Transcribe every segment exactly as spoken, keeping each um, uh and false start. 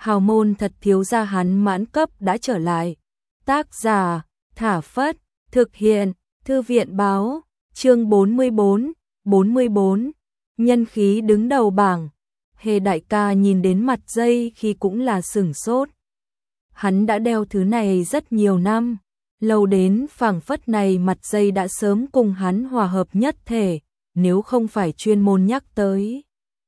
hào môn thật thiếu gia hắn mãn cấp đã trở lại. Tác giả, Thả Phất, thực hiện, Thư viện báo, chương bốn mươi bốn, bốn mươi bốn, nhân khí đứng đầu bảng. Hề đại ca nhìn đến mặt dây khi cũng là sửng sốt. Hắn đã đeo thứ này rất nhiều năm, lâu đến phảng phất này mặt dây đã sớm cùng hắn hòa hợp nhất thể, nếu không phải chuyên môn nhắc tới.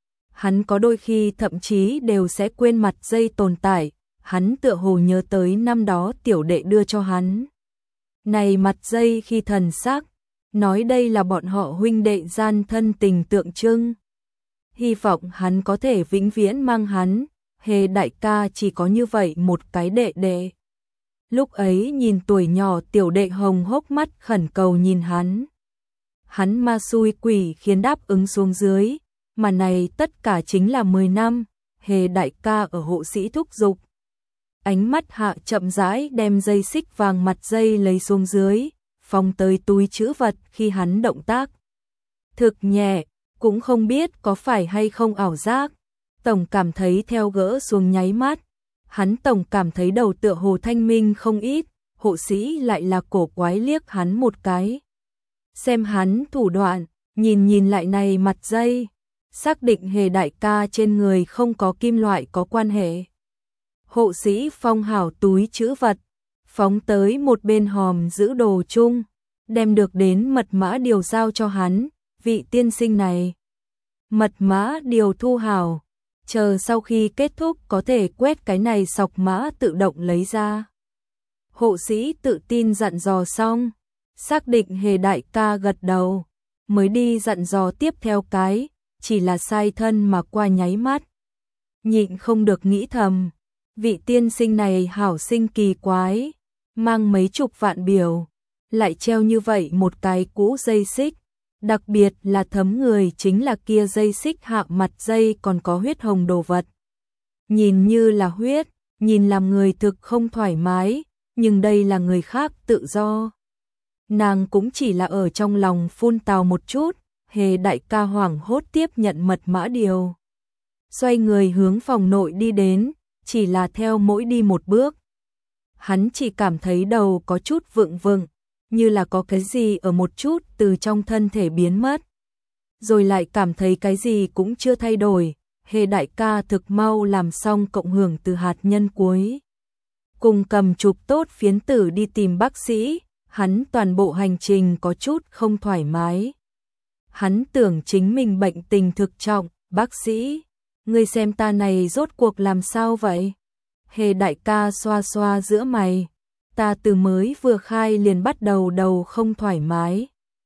Hắn có đôi khi thậm chí đều sẽ quên mặt dây tồn tại, hắn tựa hồ nhớ tới năm đó tiểu đệ đưa cho hắn. Này mặt dây khi thần sắc, nói đây là bọn họ huynh đệ gian thân tình tượng trưng. Hy vọng hắn có thể vĩnh viễn mang hắn, Hề đại ca chỉ có như vậy một cái đệ đệ. Lúc ấy nhìn tuổi nhỏ tiểu đệ hồng hốc mắt khẩn cầu nhìn hắn. Hắn ma xui quỷ khiến đáp ứng xuống dưới, mà này tất cả chính là mười năm, Hề đại ca ở hộ sĩ thúc giục. Ánh mắt hạ chậm rãi đem dây xích vàng mặt dây lấy xuống dưới, phóng tới túi trữ vật khi hắn động tác. Thực nhẹ, cũng không biết có phải hay không ảo giác. Tổng cảm thấy theo gỡ xuống nháy mắt, hắn tổng cảm thấy đầu tựa hồ thanh minh không ít, hộ sĩ lại là cổ quái liếc hắn một cái. Xem hắn thủ đoạn, nhìn nhìn lại này mặt dây, xác định Hề đại ca trên người không có kim loại có quan hệ. Hộ sĩ phong hảo túi trữ vật, phóng tới một bên hòm giữ đồ chung, đem được đến mật mã điều giao cho hắn, vị tiên sinh này. Mật mã điều thu hảo, chờ sau khi kết thúc có thể quét cái này sọc mã tự động lấy ra. Hộ sĩ tự tin dặn dò xong, xác định Hề đại ca gật đầu, mới đi dặn dò tiếp theo cái, chỉ là sai thân mà qua nháy mắt. Nhịn không được nghĩ thầm, vị tiên sinh này hảo sinh kỳ quái, mang mấy chục vạn biểu, lại treo như vậy một cái cũ dây xích. Đặc biệt là thấm người chính là kia dây xích hạ mặt dây còn có huyết hồng đồ vật. Nhìn như là huyết, nhìn làm người thực không thoải mái, nhưng đây là người khác tự do. Nàng cũng chỉ là ở trong lòng phun tào một chút, Hề đại ca hoảng hốt tiếp nhận mật mã điều. Xoay người hướng phòng nội đi đến, chỉ là theo mỗi đi một bước. Hắn chỉ cảm thấy đầu có chút vựng vựng, như là có cái gì ở một chút từ trong thân thể biến mất. Rồi lại cảm thấy cái gì cũng chưa thay đổi, Hề đại ca thực mau làm xong cộng hưởng từ hạt nhân cuối. Cùng cầm chụp tốt phiến tử đi tìm bác sĩ, hắn toàn bộ hành trình có chút không thoải mái. Hắn tưởng chính mình bệnh tình thực trọng, bác sĩ, ngươi xem ta này rốt cuộc làm sao vậy? Hề đại ca xoa xoa giữa mày. Ta từ mới vừa khai liền bắt đầu đầu không thoải mái.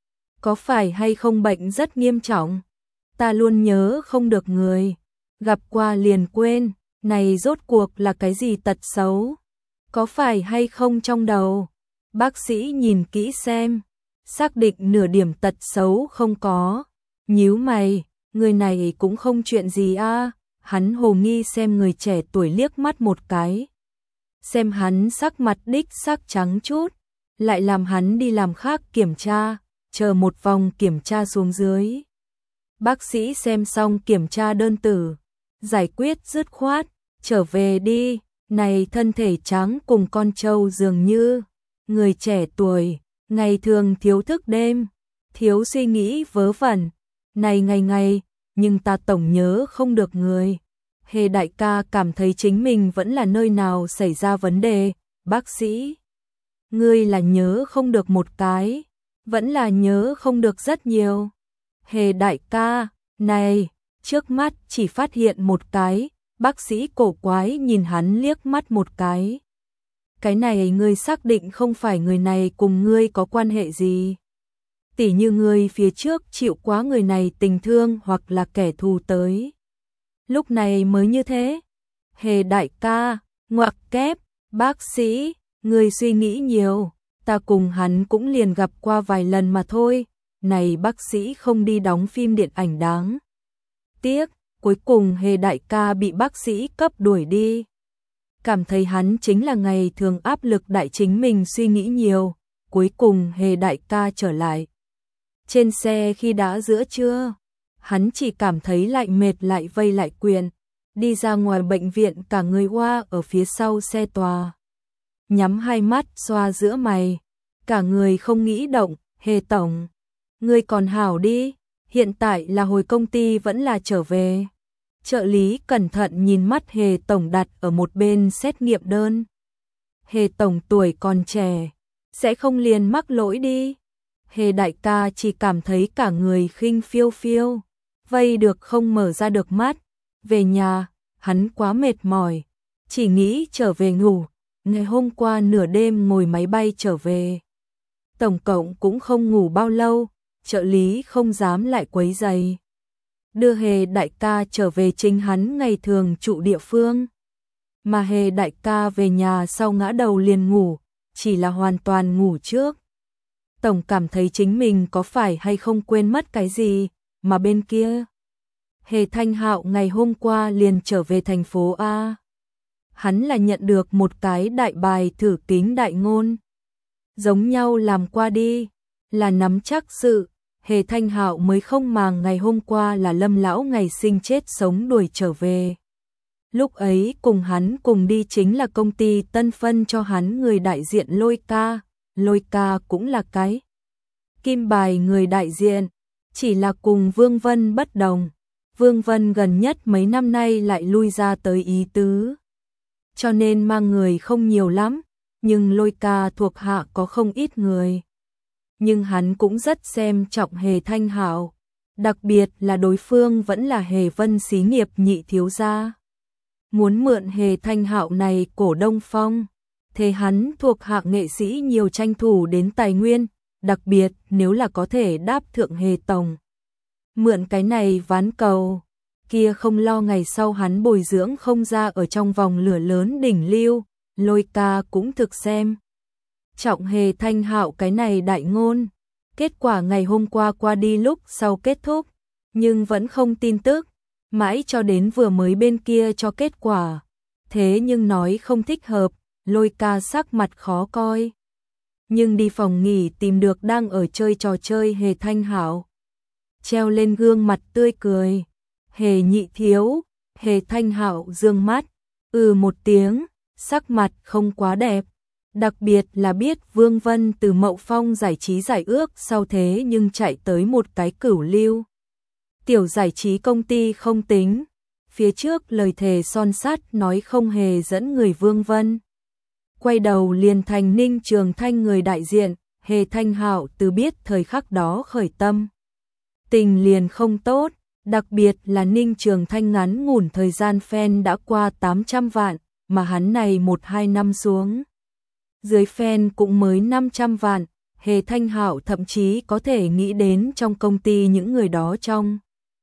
Có phải hay không bệnh rất nghiêm trọng? Ta luôn nhớ không được người. Gặp qua liền quên, này rốt cuộc là cái gì tật xấu? Có phải hay không trong đầu? Bác sĩ nhìn kỹ xem, xác định nửa điểm tật xấu không có. Nhíu mày, người này cũng không chuyện gì a. Hắn hồ nghi xem người trẻ tuổi liếc mắt một cái. Xem hắn sắc mặt đích sắc trắng chút, lại làm hắn đi làm khác kiểm tra, chờ một vòng kiểm tra xuống dưới. Bác sĩ xem xong kiểm tra đơn tử, giải quyết dứt khoát, trở về đi, này thân thể trắng cùng con trâu dường như, người trẻ tuổi, ngày thường thiếu thức đêm, thiếu suy nghĩ vớ vẩn, này ngày ngày, nhưng ta tổng nhớ không được người. Hề đại ca cảm thấy chính mình vẫn là nơi nào xảy ra vấn đề, bác sĩ. Ngươi là nhớ không được một cái, vẫn là nhớ không được rất nhiều. Hề đại ca, này, trước mắt chỉ phát hiện một cái, bác sĩ cổ quái nhìn hắn liếc mắt một cái. Cái này ngươi xác định không phải người này cùng ngươi có quan hệ gì. Tỉ như ngươi phía trước chịu quá người này tình thương hoặc là kẻ thù tới. Lúc này mới như thế. Hề đại ca, ngoặc kép, bác sĩ, người suy nghĩ nhiều, ta cùng hắn cũng liền gặp qua vài lần mà thôi, này bác sĩ không đi đóng phim điện ảnh đáng. Tiếc, cuối cùng Hề đại ca bị bác sĩ cấp đuổi đi. Cảm thấy hắn chính là ngày thường áp lực đại chính mình suy nghĩ nhiều, cuối cùng Hề đại ca trở lại. Trên xe khi đã giữa trưa, hắn chỉ cảm thấy lại mệt lại vây lại quyền, đi ra ngoài bệnh viện cả người hoa ở phía sau xe tòa. Nhắm hai mắt xoa giữa mày, cả người không nghĩ động, Hề tổng, ngươi còn hảo đi, hiện tại là hồi công ty vẫn là trở về. Trợ lý cẩn thận nhìn mắt Hề tổng đặt ở một bên xét nghiệm đơn. Hề tổng tuổi còn trẻ, sẽ không liền mắc lỗi đi. Hề đại ca chỉ cảm thấy cả người khinh phiêu phiêu, vây được không mở ra được mắt. Về nhà, hắn quá mệt mỏi, chỉ nghĩ trở về ngủ. Ngày hôm qua nửa đêm ngồi máy bay trở về, tổng cộng cũng không ngủ bao lâu, trợ lý không dám lại quấy rầy. Đưa Hề đại ca trở về chính hắn ngày thường trụ địa phương. Mà Hề đại ca về nhà sau ngã đầu liền ngủ, chỉ là hoàn toàn ngủ trước. Tổng cảm thấy chính mình có phải hay không quên mất cái gì, mà bên kia. Hề Thanh Hạo ngày hôm qua liền trở về thành phố A. Hắn là nhận được một cái đại bài thử kính đại ngôn. Giống nhau làm qua đi, là nắm chắc sự, Hề Thanh Hạo mới không màng ngày hôm qua là Lâm lão ngày sinh chết sống đuổi trở về. Lúc ấy cùng hắn cùng đi chính là công ty tân phân cho hắn người đại diện Lôi Ca, Lôi Ca cũng là cái kim bài người đại diện, chỉ là cùng Vương Vân bất đồng. Vương Vân gần nhất mấy năm nay lại lui ra tới ý tứ, cho nên mang người không nhiều lắm, nhưng Lôi Ca thuộc hạ có không ít người. Nhưng hắn cũng rất xem trọng Hề Thanh Hạo, đặc biệt là đối phương vẫn là Hề Vân xí nghiệp nhị thiếu gia. Muốn mượn Hề Thanh Hạo này cổ đông phong, thế hắn thuộc hạ nghệ sĩ nhiều tranh thủ đến tài nguyên, đặc biệt nếu là có thể đáp thượng Hề tổng. Mượn cái này ván cầu, kia không lo ngày sau hắn bồi dưỡng không ra ở trong vòng lửa lớn đỉnh lưu, Lôi Ca cũng thực xem trọng Hề Thanh Hạo cái này đại ngôn. Kết quả ngày hôm qua qua đi lúc sau kết thúc, nhưng vẫn không tin tức, mãi cho đến vừa mới bên kia cho kết quả. Thế nhưng nói không thích hợp, Lôi Ca sắc mặt khó coi. Nhưng đi phòng nghỉ tìm được đang ở chơi trò chơi Hề Thanh Hạo, treo lên gương mặt tươi cười. Hề nhị thiếu, Hề Thanh Hạo dương mắt, ừ một tiếng, sắc mặt không quá đẹp. Đặc biệt là biết Vương Vân từ Mậu Phong giải trí giải ước sau thế nhưng chạy tới một cái cửu lưu. Tiểu giải trí công ty không tính, phía trước lời thề son sắt nói không hề dẫn người Vương Vân. Quay đầu liền thành Ninh Trường Thanh người đại diện, Hề Thanh Hạo từ biết thời khắc đó khởi tâm. Tình liền không tốt, đặc biệt là Ninh Trường Thanh ngắn ngủn thời gian fan đã qua tám trăm vạn, mà hắn này một hai năm xuống. Dưới fan cũng mới năm trăm vạn, Hề Thanh Hạo thậm chí có thể nghĩ đến trong công ty những người đó trong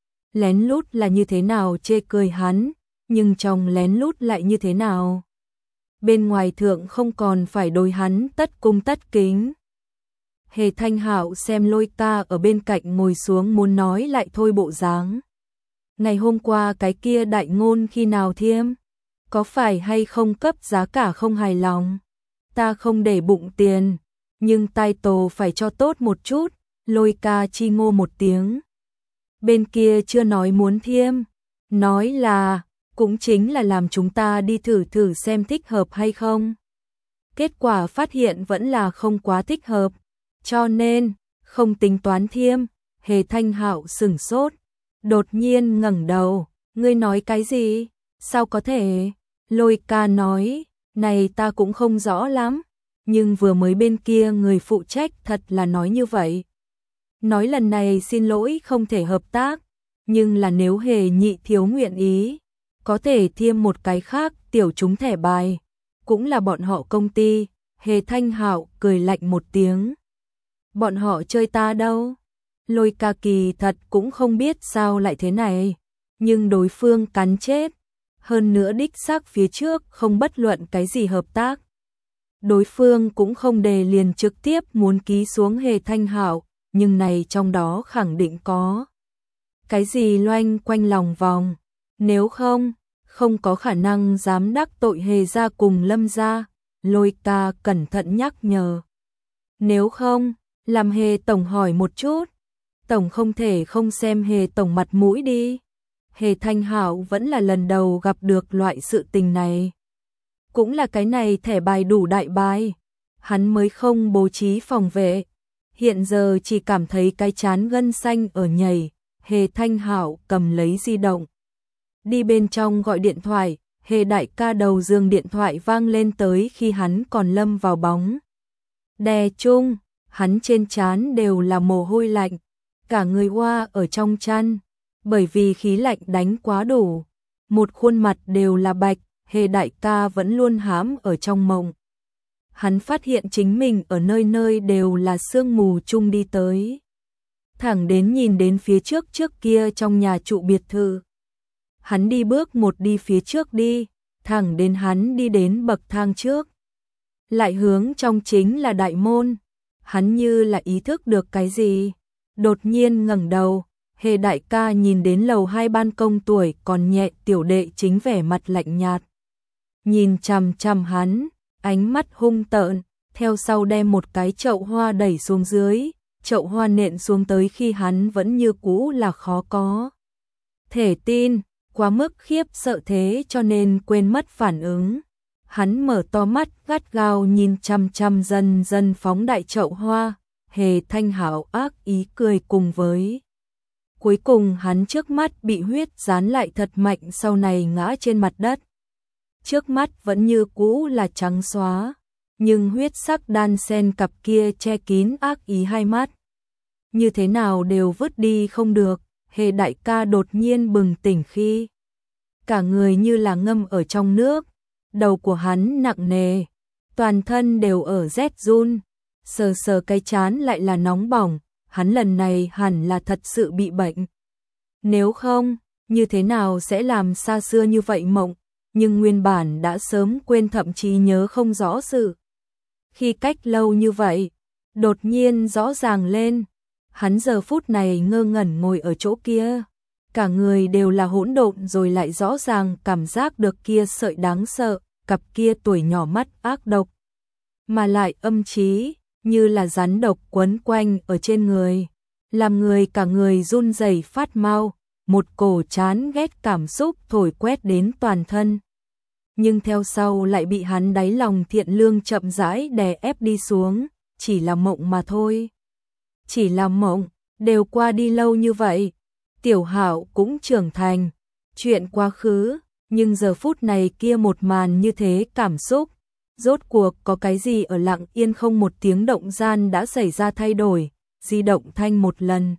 lén lút là như thế nào chê cười hắn, nhưng trong lén lút lại như thế nào. Bên ngoài thượng không còn phải đối hắn tất cung tất kính. Hề Thanh Hạo xem Lôi Ca ở bên cạnh ngồi xuống muốn nói lại thôi bộ dáng. Ngày hôm qua cái kia đại ngôn khi nào thiêm? Có phải hay không cấp giá cả không hài lòng? Ta không để bụng tiền, nhưng title phải cho tốt một chút. Lôi Ca chi ngô một tiếng. Bên kia chưa nói muốn thiêm, nói là cũng chính là làm chúng ta đi thử thử xem thích hợp hay không. Kết quả phát hiện vẫn là không quá thích hợp, cho nên không tính toán thiêm. Hề Thanh Hạo sửng sốt, đột nhiên ngẩng đầu, ngươi nói cái gì? Sao có thể? Lôi Ca nói, này ta cũng không rõ lắm, nhưng vừa mới bên kia người phụ trách thật là nói như vậy. Nói lần này xin lỗi không thể hợp tác, nhưng là nếu Hề nhị thiếu nguyện ý, có thể thiêm một cái khác tiểu chúng thẻ bài, cũng là bọn họ công ty. Hề Thanh Hạo cười lạnh một tiếng. Bọn họ chơi ta đâu? Lôi Ca kỳ thật cũng không biết sao lại thế này, nhưng đối phương cắn chết. Hơn nữa đích xác phía trước không bất luận cái gì hợp tác. Đối phương cũng không đề liền trực tiếp muốn ký xuống Hề Thanh Hạo, nhưng này trong đó khẳng định có cái gì loanh quanh lòng vòng. Nếu không, không có khả năng dám đắc tội Hề gia cùng Lâm gia. Lôi Ca cẩn thận nhắc nhở. Nếu không, làm Hề tổng hỏi một chút. Tổng không thể không xem Hề tổng mặt mũi đi. Hề Thanh Hạo vẫn là lần đầu gặp được loại sự tình này. Cũng là cái này thẻ bài đủ đại bài, hắn mới không bố trí phòng vệ. Hiện giờ chỉ cảm thấy cái chán gân xanh ở nhảy. Hề Thanh Hạo cầm lấy di động, đi bên trong gọi điện thoại. Hề đại ca đầu giường điện thoại vang lên tới khi hắn còn lâm vào bóng đè chung, hắn trên trán đều là mồ hôi lạnh, cả người hoa ở trong chăn, bởi vì khí lạnh đánh quá đủ, một khuôn mặt đều là bạch. Hề đại ca vẫn luôn hãm ở trong mộng. Hắn phát hiện chính mình ở nơi nơi đều là sương mù chung đi tới. Thẳng đến nhìn đến phía trước trước kia trong nhà trụ biệt thự. Hắn đi bước một đi phía trước đi, thẳng đến hắn đi đến bậc thang trước. Lại hướng trong chính là đại môn. Hắn như là ý thức được cái gì. Đột nhiên ngẩng đầu, Hề đại ca nhìn đến lầu hai ban công tuổi còn nhẹ tiểu đệ chính vẻ mặt lạnh nhạt. Nhìn chằm chằm hắn, ánh mắt hung tợn, theo sau đem một cái chậu hoa đẩy xuống dưới, chậu hoa nện xuống tới khi hắn vẫn như cũ là khó có thể tin, quá mức khiếp sợ thế cho nên quên mất phản ứng. Hắn mở to mắt gắt gao nhìn chằm chằm dần dần phóng đại chậu hoa. Hề Thanh Hạo ác ý cười cùng với. Cuối cùng hắn trước mắt bị huyết dán lại thật mạnh, sau này ngã trên mặt đất. Trước mắt vẫn như cũ là trắng xóa, nhưng huyết sắc đan sen cặp kia che kín ác ý hai mắt. Như thế nào đều vứt đi không được. Hề đại ca đột nhiên bừng tỉnh khi cả người như là ngâm ở trong nước, đầu của hắn nặng nề, toàn thân đều ở rét run, sờ sờ cái chán lại là nóng bỏng, hắn lần này hẳn là thật sự bị bệnh. Nếu không, như thế nào sẽ làm xa xưa như vậy mộng, nhưng nguyên bản đã sớm quên thậm chí nhớ không rõ sự. Khi cách lâu như vậy, đột nhiên rõ ràng lên, hắn giờ phút này ngơ ngẩn ngồi ở chỗ kia, cả người đều là hỗn độn, rồi lại rõ ràng cảm giác được kia sợi đáng sợ, cặp kia tuổi nhỏ mắt ác độc, mà lại âm trí, như là rắn độc quấn quanh ở trên người, làm người cả người run rẩy phát mau, một cổ chán ghét cảm xúc thổi quét đến toàn thân. Nhưng theo sau lại bị hắn đáy lòng thiện lương chậm rãi đè ép đi xuống, chỉ là mộng mà thôi. Chỉ là mộng, đều qua đi lâu như vậy, Tiểu Hạo cũng trưởng thành, chuyện quá khứ, nhưng giờ phút này kia một màn như thế cảm xúc, rốt cuộc có cái gì ở lặng yên không một tiếng động gian đã xảy ra thay đổi. Di động thanh một lần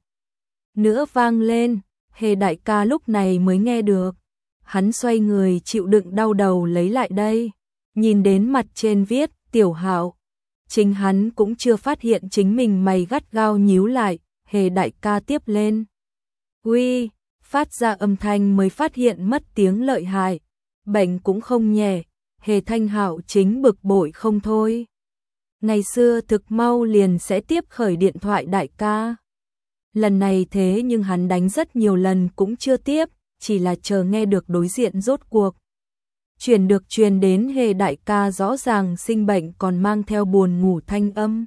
nữa vang lên, Hề đại ca lúc này mới nghe được. Hắn xoay người chịu đựng đau đầu lấy lại đây, nhìn đến mặt trên viết Tiểu Hạo, chính hắn cũng chưa phát hiện chính mình mày gắt gao nhíu lại. Hề đại ca tiếp lên, uy, phát ra âm thanh mới phát hiện mất tiếng lợi hại, bệnh cũng không nhẹ. Hề Thanh Hạo chính bực bội không thôi. Ngày xưa thực mau liền sẽ tiếp khởi điện thoại đại ca. Lần này thế nhưng hắn đánh rất nhiều lần cũng chưa tiếp, chỉ là chờ nghe được đối diện rốt cuộc. Truyền được truyền đến Hề đại ca rõ ràng sinh bệnh còn mang theo buồn ngủ thanh âm.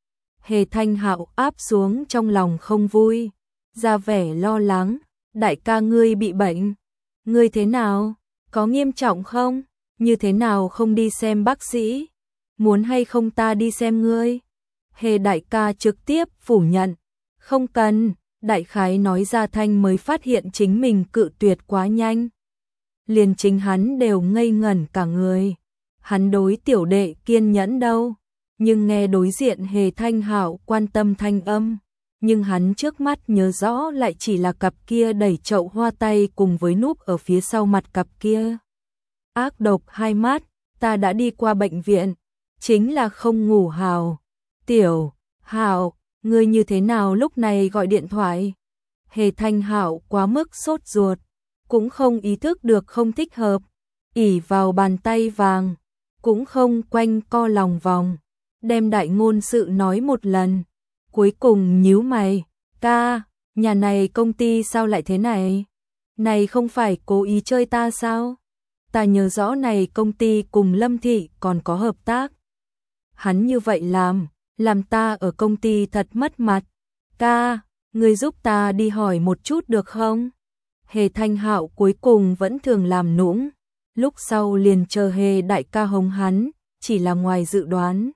Hề Thanh Hạo áp xuống trong lòng không vui, ra vẻ lo lắng, đại ca ngươi bị bệnh, ngươi thế nào, có nghiêm trọng không, như thế nào không đi xem bác sĩ, muốn hay không ta đi xem ngươi. Hề đại ca trực tiếp phủ nhận, không cần, đại khái nói ra thanh mới phát hiện chính mình cự tuyệt quá nhanh. Liền chính hắn đều ngây ngẩn cả người, hắn đối tiểu đệ kiên nhẫn đâu, nhưng nghe đối diện Hề Thanh Hạo quan tâm thanh âm, nhưng hắn trước mắt nhớ rõ lại chỉ là cặp kia đẩy chậu hoa tay cùng với núp ở phía sau mặt cặp kia. Ác độc hai mắt, ta đã đi qua bệnh viện, chính là không ngủ hào. Tiểu Hạo, ngươi như thế nào lúc này gọi điện thoại? Hề Thanh Hạo quá mức sốt ruột, cũng không ý thức được không thích hợp, ỉ vào bàn tay vàng, cũng không quanh co lòng vòng, đem đại ngôn sự nói một lần, cuối cùng nhíu mày, ca, nhà này công ty sao lại thế này? Này không phải cố ý chơi ta sao? Ta nhớ rõ này công ty cùng Lâm Thị còn có hợp tác. Hắn như vậy làm, làm ta ở công ty thật mất mặt. Ca, ngươi giúp ta đi hỏi một chút được không? Hề Thanh Hạo cuối cùng vẫn thường làm nũng, lúc sau liền chờ Hề đại ca hống hắn, chỉ là ngoài dự đoán.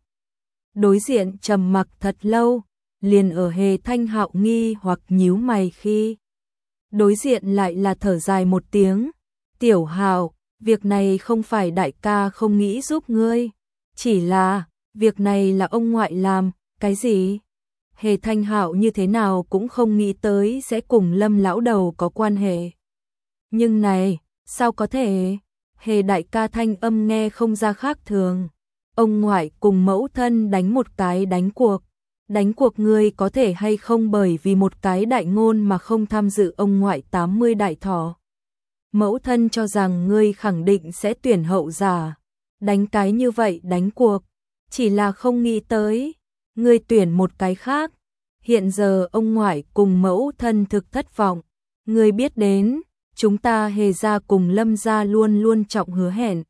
Đối diện trầm mặc thật lâu, liền ở Hề Thanh Hạo nghi hoặc nhíu mày khi đối diện lại là thở dài một tiếng, "Tiểu Hạo, việc này không phải đại ca không nghĩ giúp ngươi, chỉ là việc này là ông ngoại làm." "Cái gì?" Hề Thanh Hạo như thế nào cũng không nghĩ tới sẽ cùng Lâm lão đầu có quan hệ. "Nhưng này, sao có thể?" Hề đại ca thanh âm nghe không ra khác thường. "Ông ngoại cùng mẫu thân đánh một cái đánh cuộc. Đánh cuộc ngươi có thể hay không bởi vì một cái đại ngôn mà không tham dự ông ngoại tám mươi đại thọ. Mẫu thân cho rằng ngươi khẳng định sẽ tuyển hậu giả. Đánh cái như vậy đánh cuộc. Chỉ là không nghĩ tới. Ngươi tuyển một cái khác. Hiện giờ ông ngoại cùng mẫu thân thực thất vọng. Ngươi biết đến, chúng ta Hề gia cùng Lâm gia luôn luôn trọng hứa hẹn.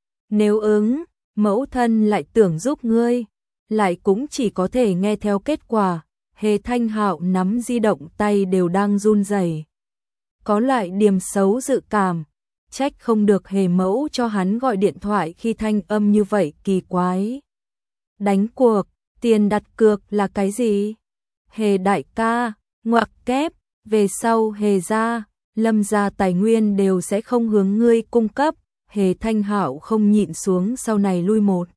Nếu ứng, mẫu thân lại tưởng giúp ngươi, lại cũng chỉ có thể nghe theo kết quả." Hề Thanh Hạo nắm di động tay đều đang run rẩy. Có loại điểm xấu dự cảm, trách không được Hề mẫu cho hắn gọi điện thoại khi thanh âm như vậy kỳ quái. "Đánh cuộc, tiền đặt cược là cái gì?" "Hề đại ca, ngoặc kép, về sau Hề gia, Lâm gia tài nguyên đều sẽ không hướng ngươi cung cấp." Hề Thanh Hạo không nhịn xuống sau này lui một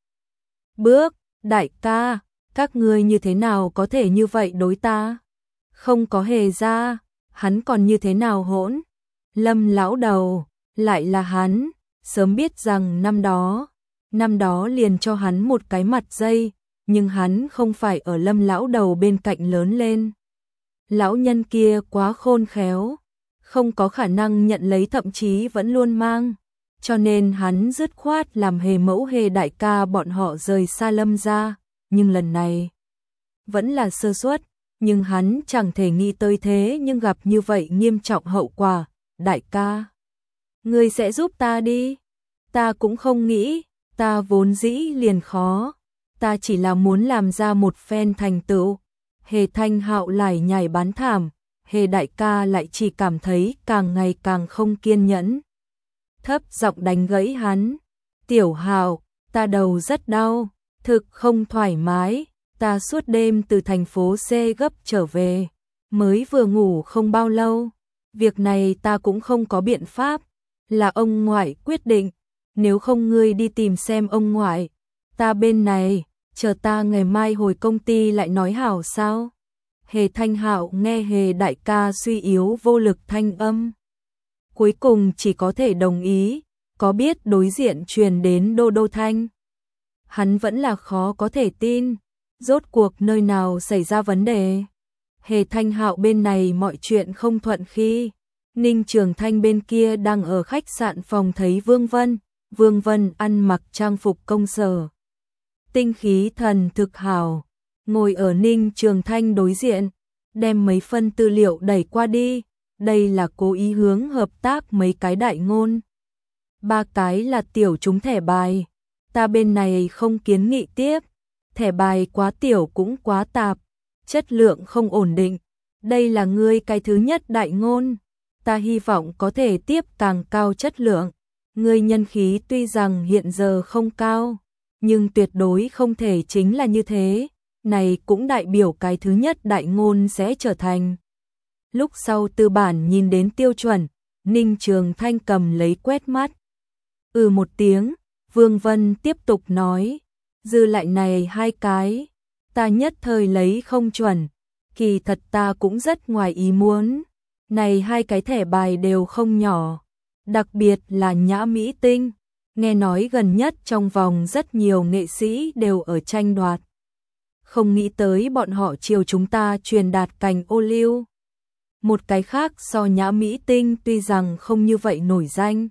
bước, "Đại ca, các ngươi như thế nào có thể như vậy đối ta? Không có Hề gia, hắn còn như thế nào hỗn?" Lâm lão đầu, lại là hắn, sớm biết rằng năm đó, năm đó liền cho hắn một cái mặt dây, nhưng hắn không phải ở Lâm lão đầu bên cạnh lớn lên. Lão nhân kia quá khôn khéo, không có khả năng nhận lấy, thậm chí vẫn luôn mang. Cho nên hắn dứt khoát làm Hề mẫu Hề đại ca bọn họ rời xa Lâm gia, nhưng lần này vẫn là sơ suất, nhưng hắn chẳng thể nghĩ tới thế nhưng gặp như vậy nghiêm trọng hậu quả. "Đại ca, ngươi sẽ giúp ta đi." "Ta cũng không nghĩ, ta vốn dĩ liền khó, ta chỉ là muốn làm ra một phen thành tựu." Hề Thanh Hạo lải nhải bán thảm, Hề đại ca lại chỉ cảm thấy càng ngày càng không kiên nhẫn. Thấp giọng đánh gãy hắn, "Tiểu Hạo, ta đầu rất đau, thực không thoải mái, ta suốt đêm từ thành phố C gấp trở về, mới vừa ngủ không bao lâu. Việc này ta cũng không có biện pháp, là ông ngoại quyết định, nếu không ngươi đi tìm xem ông ngoại, ta bên này, chờ ta ngày mai hồi công ty lại nói hảo sao?" Hề Thanh Hạo nghe Hề đại ca suy yếu vô lực thanh âm, cuối cùng chỉ có thể đồng ý, có biết đối diện truyền đến đô đô thanh. Hắn vẫn là khó có thể tin, rốt cuộc nơi nào xảy ra vấn đề. Hề Thanh Hạo bên này mọi chuyện không thuận khi Ninh Trường Thanh bên kia đang ở khách sạn phòng thấy Vương Vân. Vương Vân ăn mặc trang phục công sở, tinh khí thần thực hảo, ngồi ở Ninh Trường Thanh đối diện, đem mấy phân tư liệu đẩy qua đi. Đây là cố ý hướng hợp tác mấy cái đại ngôn. Ba cái là tiểu chúng thẻ bài, ta bên này không kiến nghị tiếp, thẻ bài quá tiểu cũng quá tạp, chất lượng không ổn định. Đây là ngươi cái thứ nhất đại ngôn, ta hy vọng có thể tiếp càng cao chất lượng. Ngươi nhân khí tuy rằng hiện giờ không cao, nhưng tuyệt đối không thể chính là như thế, này cũng đại biểu cái thứ nhất đại ngôn sẽ trở thành. Lúc sau tư bản nhìn đến tiêu chuẩn, Ninh Trường Thanh cầm lấy quét mắt. Ừ một tiếng, Vương Vân tiếp tục nói, dư lại này hai cái, ta nhất thời lấy không chuẩn, kỳ thật ta cũng rất ngoài ý muốn. Này hai cái thẻ bài đều không nhỏ, đặc biệt là Nhã Mỹ Tinh, nghe nói gần nhất trong vòng rất nhiều nghệ sĩ đều ở tranh đoạt. Không nghĩ tới bọn họ chiều chúng ta truyền đạt cành ô liu. Một cái khác so Nhã Mỹ Tinh tuy rằng không như vậy nổi danh,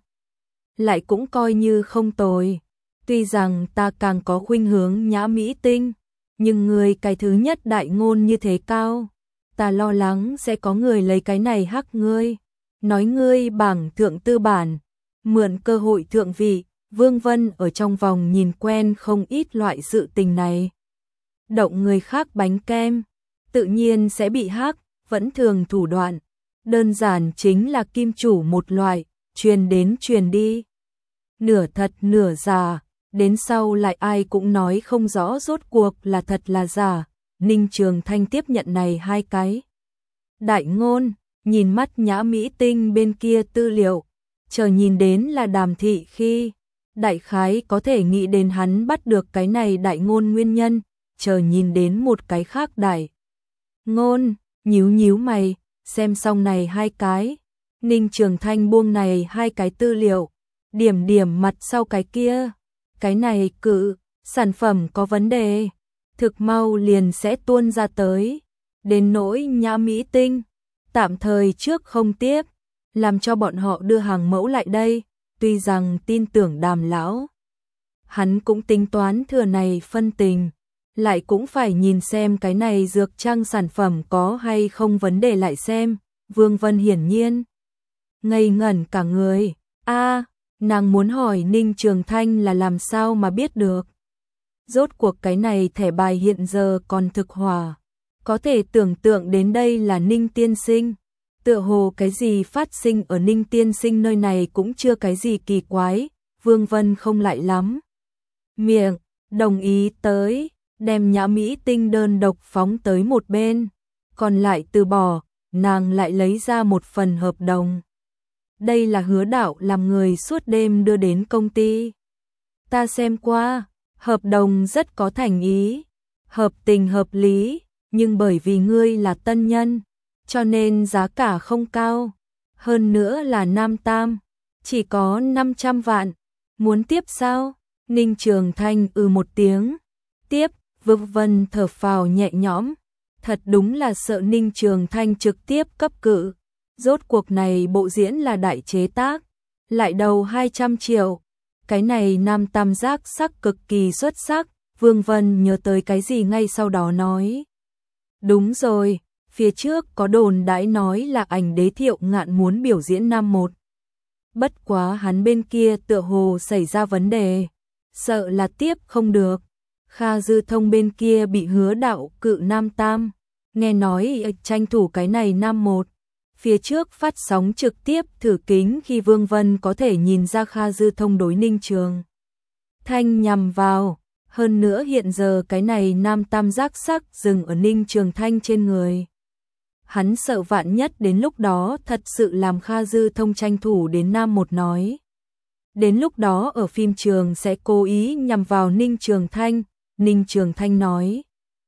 lại cũng coi như không tồi. Tuy rằng ta càng có khuynh hướng Nhã Mỹ Tinh, nhưng người cái thứ nhất đại ngôn như thế cao, ta lo lắng sẽ có người lấy cái này hắc ngươi, nói ngươi bảng thượng tư bản, mượn cơ hội thượng vị. Vương Vân ở trong vòng nhìn quen không ít loại sự tình này. Động người khác bánh kem, tự nhiên sẽ bị hắc, vẫn thường thủ đoạn. Đơn giản chính là kim chủ một loại, truyền đến truyền đi. Nửa thật nửa giả, đến sau lại ai cũng nói không rõ rốt cuộc là thật là giả. Ninh Trường Thanh tiếp nhận này hai cái đại ngôn, nhìn mắt Nhã Mỹ Tinh bên kia tư liệu, chờ nhìn đến là Đàm Thị khi, đại khái có thể nghĩ đến hắn bắt được cái này đại ngôn nguyên nhân, chờ nhìn đến một cái khác đại ngôn, nhíu nhíu mày, xem xong này hai cái, Ninh Trường Thanh buông này hai cái tư liệu, điểm điểm mặt sau cái kia, cái này cự, sản phẩm có vấn đề, thực mau liền sẽ tuôn ra tới, đến nỗi Nhã Mỹ Tinh, tạm thời trước không tiếp, làm cho bọn họ đưa hàng mẫu lại đây, tuy rằng tin tưởng Đàm lão, hắn cũng tính toán thừa này phân tình, lại cũng phải nhìn xem cái này dược trang sản phẩm có hay không vấn đề lại xem. Vương Vân hiển nhiên ngây ngẩn cả người, a, nàng muốn hỏi Ninh Trường Thanh là làm sao mà biết được. Rốt cuộc cái này thẻ bài hiện giờ còn thực hòa, có thể tưởng tượng đến đây là Ninh tiên sinh, tựa hồ cái gì phát sinh ở Ninh tiên sinh nơi này cũng chưa cái gì kỳ quái, Vương Vân không lại lắm miệng, đồng ý tới, đem Nhã Mỹ Tinh đơn độc phóng tới một bên, còn lại từ bỏ, nàng lại lấy ra một phần hợp đồng. Đây là Hứa Đạo làm người suốt đêm đưa đến công ty. Ta xem qua, hợp đồng rất có thành ý, hợp tình hợp lý, nhưng bởi vì ngươi là tân nhân, cho nên giá cả không cao, hơn nữa là nam tam, chỉ có năm trăm vạn, muốn tiếp sao? Ninh Trường Thanh ư một tiếng, tiếp, Vương Vân thở phào nhẹ nhõm, thật đúng là sợ Ninh Trường Thanh trực tiếp cấp cự, rốt cuộc này bộ diễn là đại chế tác, lại đầu hai trăm triệu, cái này nam tam giác sắc cực kỳ xuất sắc, Vương Vân nhớ tới cái gì ngay sau đó nói. Đúng rồi, phía trước có đồn đãi nói là ảnh đế Thiệu Ngạn muốn biểu diễn nam một. Bất quá hắn bên kia tựa hồ xảy ra vấn đề, sợ là tiếp không được. Kha Dư Thông bên kia bị Hứa Đạo cự nam tam, nghe nói tranh thủ cái này nam một. Phía trước phát sóng trực tiếp thử kính khi Vương Vân có thể nhìn ra Kha Dư Thông đối Ninh Trường Thanh nhằm vào, hơn nữa hiện giờ cái này nam tam giác sắc dừng ở Ninh Trường Thanh trên người. Hắn sợ vạn nhất đến lúc đó thật sự làm Kha Dư Thông tranh thủ đến nam một nói. Đến lúc đó ở phim trường sẽ cố ý nhằm vào Ninh Trường Thanh, Ninh Trường Thanh nói.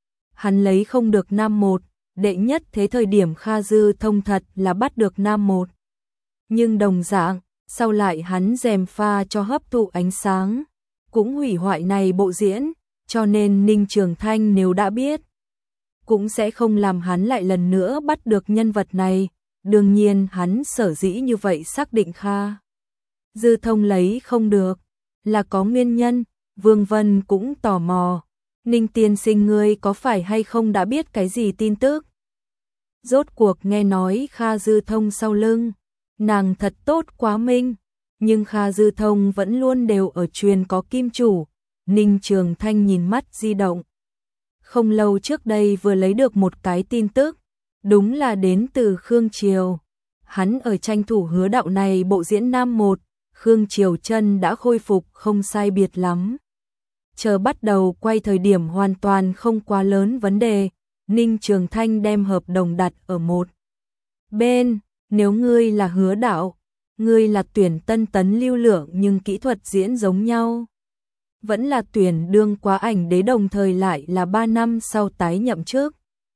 Hắn lấy không được nam một, đệ nhất thế thời điểm Kha Dư Thông thật là bắt được nam một. Nhưng đồng dạng, sau lại hắn dèm pha cho hấp thụ ánh sáng, cũng hủy hoại này bộ diễn, cho nên Ninh Trường Thanh nếu đã biết, cũng sẽ không làm hắn lại lần nữa bắt được nhân vật này. Đương nhiên hắn sở dĩ như vậy xác định Kha Dư Thông lấy không được, là có nguyên nhân, Vương Vân cũng tò mò. Ninh tiên sinh ngươi có phải hay không đã biết cái gì tin tức? Rốt cuộc nghe nói Kha Dư Thông sau lưng, nàng thật tốt quá minh, nhưng Kha Dư Thông vẫn luôn đều ở truyền có kim chủ. Ninh Trường Thanh nhìn mắt di động. Không lâu trước đây vừa lấy được một cái tin tức, đúng là đến từ Khương Triều. Hắn ở tranh thủ Hứa Đạo này bộ diễn nam một, Khương Triều chân đã khôi phục không sai biệt lắm. Chờ bắt đầu quay thời điểm hoàn toàn không quá lớn vấn đề, Ninh Trường Thanh đem hợp đồng đặt ở một bên, nếu ngươi là Hứa Đạo, ngươi là tuyển tân tấn lưu lượng nhưng kỹ thuật diễn giống nhau, vẫn là tuyển đương quá ảnh đế đồng thời lại là ba năm sau tái nhậm chức.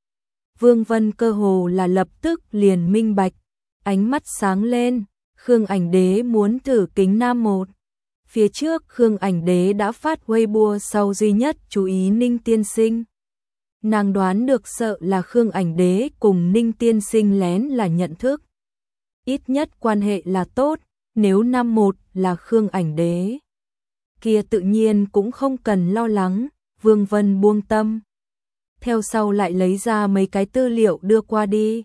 Vương Vân cơ hồ là lập tức liền minh bạch, ánh mắt sáng lên, Khương ảnh đế muốn thử kính nam một. Phía trước Khương ảnh đế đã phát Weibo sau duy nhất chú ý Ninh tiên sinh. Nàng đoán được sợ là Khương ảnh đế cùng Ninh tiên sinh lén là nhận thức. Ít nhất quan hệ là tốt, nếu nam một là Khương ảnh đế. Kia tự nhiên cũng không cần lo lắng, Vương Vân buông tâm. Theo sau lại lấy ra mấy cái tư liệu đưa qua đi.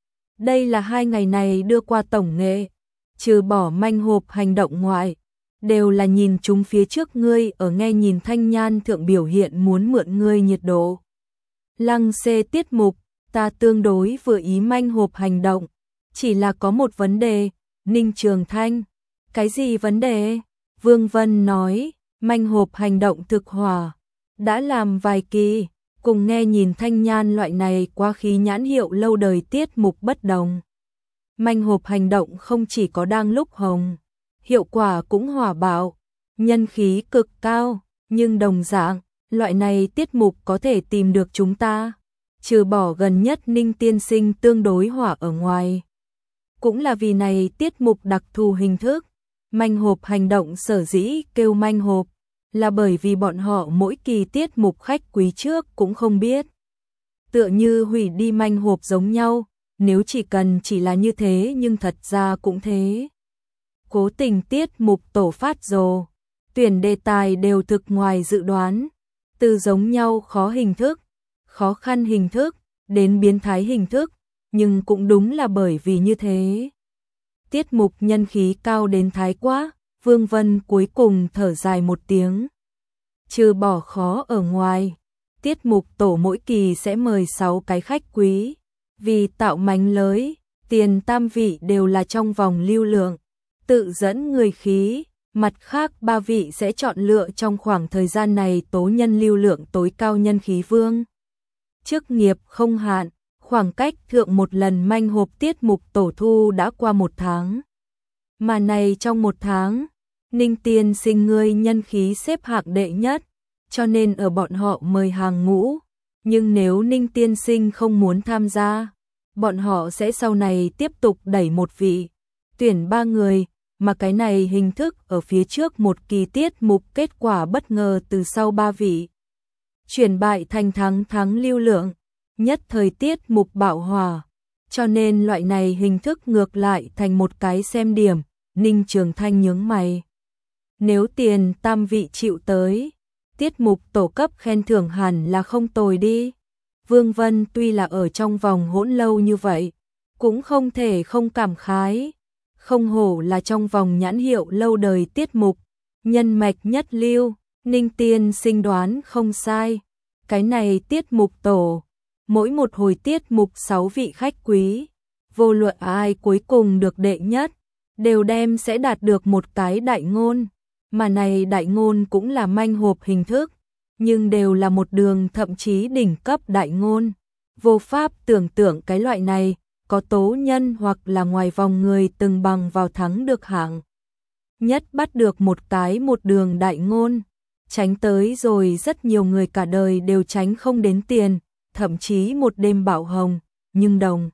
Đây là hai ngày này đưa qua tổng nghệ, trừ bỏ manh hộp hành động ngoại, đều là nhìn chúng phía trước ngươi ở nghe nhìn thanh nhan thượng biểu hiện muốn mượn ngươi nhiệt độ. Lăng xê tiết mục, ta tương đối vừa ý manh hộp hành động, Chỉ là có một vấn đề, Ninh Trường Thanh. Cái gì vấn đề? Vương Vân nói, manh hộp hành động thực hỏa. Đã làm vài kỳ, cùng nghe nhìn thanh nhan loại này quá khí nhãn hiệu lâu đời tiết mục bất đồng. Manh hộp hành động không chỉ có đang lúc hồng, hiệu quả cũng hỏa bạo, nhân khí cực cao, nhưng đồng dạng, loại này tiết mục có thể tìm được chúng ta, trừ bỏ gần nhất Ninh tiên sinh tương đối hỏa ở ngoài. Cũng là vì này tiết mục đặc thù hình thức, manh hộp hành động sở dĩ kêu manh hộp, là bởi vì bọn họ mỗi kỳ tiết mục khách quý trước cũng không biết. Tựa như hủy đi manh hộp giống nhau, nếu chỉ cần chỉ là như thế nhưng thật ra cũng thế. Cố tình tiết mục tổ phát rồ, tuyển đề tài đều thực ngoài dự đoán, từ giống nhau khó hình thức, khó khăn hình thức, đến biến thái hình thức, nhưng cũng đúng là bởi vì như thế. Tiết mục nhân khí cao đến thái quá, Vương Vân cuối cùng thở dài một tiếng. Trừ bỏ khó ở ngoài, tiết mục tổ mỗi kỳ sẽ mời sáu cái khách quý, vì tạo mánh lới, tiền tam vị đều là trong vòng lưu lượng, tự dẫn người khí, mặt khác ba vị sẽ chọn lựa trong khoảng thời gian này tố nhân lưu lượng tối cao nhân khí vương. Chức nghiệp không hạn, khoảng cách thượng một lần manh hộp tiết mục tổ thu đã qua một tháng. Mà này trong một tháng, Ninh tiên sinh ngươi nhân khí xếp hạng đệ nhất, cho nên ở bọn họ mời hàng ngũ. Nhưng nếu Ninh tiên sinh không muốn tham gia, bọn họ sẽ sau này tiếp tục đẩy một vị, tuyển ba người, mà cái này hình thức ở phía trước một kỳ tiết mục kết quả bất ngờ từ sau ba vị. Chuyển bại thành thắng thắng lưu lượng, nhất thời tiết mục bạo hòa, cho nên loại này hình thức ngược lại thành một cái xem điểm, Ninh Trường Thanh nhướng mày. Nếu tiền tam vị chịu tới, tiết mục tổ cấp khen thưởng hẳn là không tồi đi. Vương Vân tuy là ở trong vòng hỗn lâu như vậy, cũng không thể không cảm khái. Không hổ là trong vòng nhãn hiệu lâu đời tiết mục, nhân mạch nhất lưu, Ninh tiên sinh đoán không sai. Cái này tiết mục tổ, mỗi một hồi tiết mục sáu vị khách quý, vô luận ai cuối cùng được đệ nhất, đều đem sẽ đạt được một cái đại ngôn. Mà này đại ngôn cũng là manh hộp hình thức, nhưng đều là một đường thậm chí đỉnh cấp đại ngôn. Vô pháp tưởng tượng cái loại này, có tố nhân hoặc là ngoài vòng người từng bằng vào thắng được hạng nhất bắt được một cái một đường đại ngôn, tránh tới rồi rất nhiều người cả đời đều tránh không đến tiền, thậm chí một đêm bạo hồng, nhưng đồng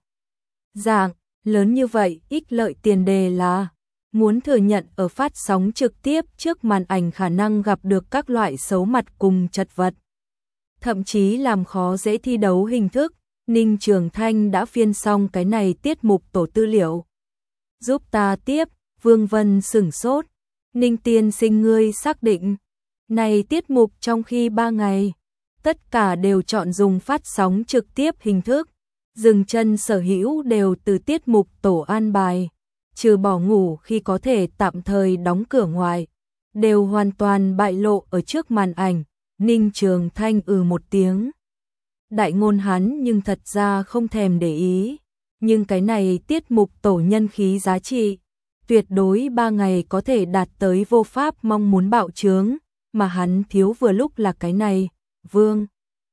dạng, lớn như vậy ích lợi tiền đề là muốn thừa nhận ở phát sóng trực tiếp trước màn ảnh khả năng gặp được các loại xấu mặt cùng chật vật. Thậm chí làm khó dễ thi đấu hình thức, Ninh Trường Thanh đã phiên xong cái này tiết mục tổ tư liệu. Giúp ta tiếp, Vương Vân sửng sốt. Ninh tiên sinh ngươi xác định, này tiết mục trong khi ba ngày, tất cả đều chọn dùng phát sóng trực tiếp hình thức, dừng chân sở hữu đều từ tiết mục tổ an bài. Trừ bỏ ngủ khi có thể tạm thời đóng cửa ngoài, đều hoàn toàn bại lộ ở trước màn ảnh. Ninh Trường Thanh ừ một tiếng. Đại ngôn hắn nhưng thật ra không thèm để ý, nhưng cái này tiết mục tổ nhân khí giá trị, tuyệt đối ba ngày có thể đạt tới vô pháp mong muốn bạo trướng, mà hắn thiếu vừa lúc là cái này. Vương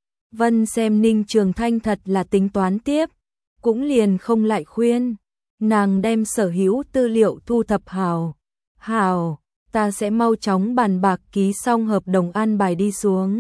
Vân xem Ninh Trường Thanh thật là tính toán tiếp, cũng liền không lại khuyên. Nàng đem sở hữu tư liệu thu thập hào. Hào, ta sẽ mau chóng bàn bạc ký xong hợp đồng an bài đi xuống.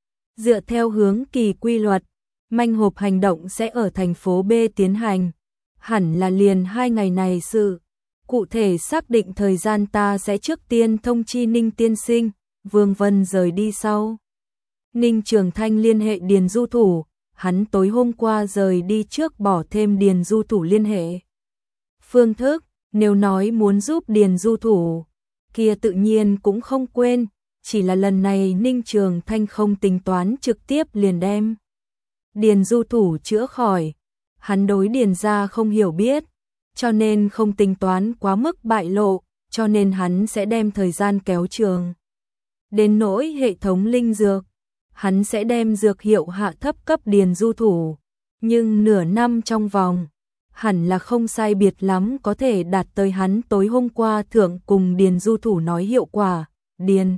Dựa theo hướng kỳ quy luật, manh hộp hành động sẽ ở thành phố B tiến hành. Hẳn là liền hai ngày này sự. Cụ thể xác định thời gian ta sẽ trước tiên thông chi Ninh tiên sinh. Vương Vân rời đi sau. Ninh Trường Thanh liên hệ Điền Du Thủ. Hắn tối hôm qua rời đi trước bỏ thêm Điền Du Thủ liên hệ. Phương thức, nếu nói muốn giúp Điền Du Thủ, kia tự nhiên cũng không quên, chỉ là lần này Ninh Trường Thanh không tính toán trực tiếp liền đem Điền Du Thủ chữa khỏi, hắn đối Điền gia không hiểu biết, cho nên không tính toán quá mức bại lộ, cho nên hắn sẽ đem thời gian kéo trường. Đến nỗi hệ thống linh dược, hắn sẽ đem dược hiệu hạ thấp cấp Điền Du Thủ, nhưng nửa năm trong vòng hẳn là không sai biệt lắm có thể đạt tới hắn tối hôm qua thượng cùng Điền Du Thủ nói hiệu quả. Điền